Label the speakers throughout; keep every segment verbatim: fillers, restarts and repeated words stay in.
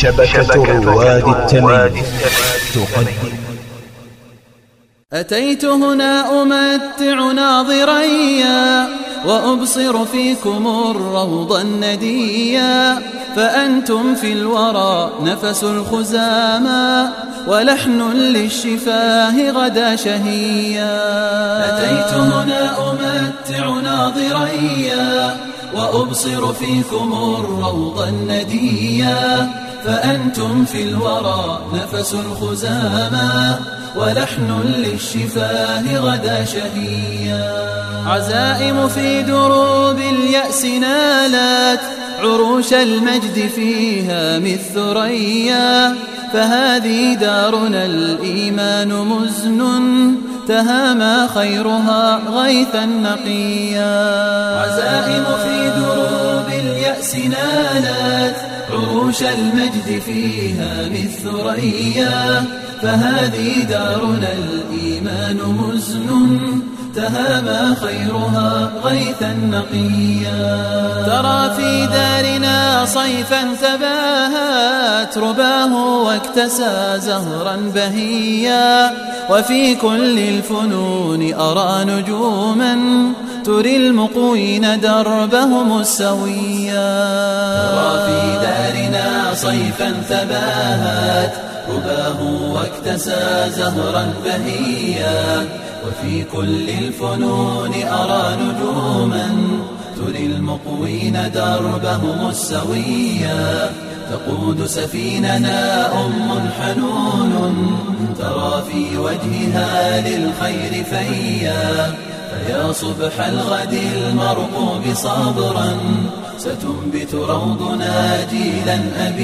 Speaker 1: شبكة رواد التمييز تقدم.
Speaker 2: أتيت هنا أمتع ناظريا وأبصر فيكم الروض النديا، فأنتم في الورى نفس الخزامى ولحن للشفاه غدا شهيا. أتيت هنا أمتع ناظريا وأبصر فيكم الروض النديا، فأنتم في الورى نفس الخزامى ولحن للشفاه غدا شهيا. عزائم في دروب اليأس نالت عروش المجد فيها مثريا، فهذه دارنا الإيمان مزن تهامى خيرها غيثا نقيا. عزائم في دروب اليأس نالت عروش المجد فيها مثريا، فهذه دارنا الإيمان مزن تهامى خيرها غيثا نقيا. ترى في دارنا صيفا تباهت رباه واكتسى زهرا بهيا، وفي كل الفنون أرى نجوما تري المقوين دربهم السويا. ترى في دارنا صيفا تباهت رباه واكتسى زهرا بهيا، وفي كل الفنون أرى نجوما تري المقوين دربهم السويا. تقود سفيننا أم حنون ترى في وجهها للخير فيا، فيا صبح الغد المرقوب صبرا ستنبت روضنا جيلا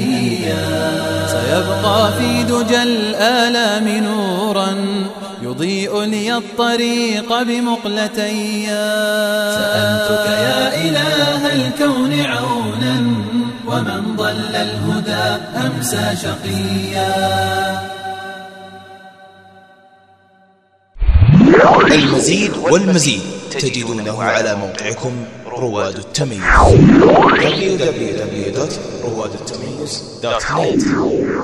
Speaker 2: أبيا. سيبقى في دجى الآلام نورا يضيء لي الطريق بمقلتيا. سألتك يا إله الكون عونا ومن ضل الهدى أمسى شقيا.
Speaker 1: المزيد والمزيد تجدونه على موقعكم رواد التمييز دبليو دبليو دبليو دوت رواد التمييز دوت نت.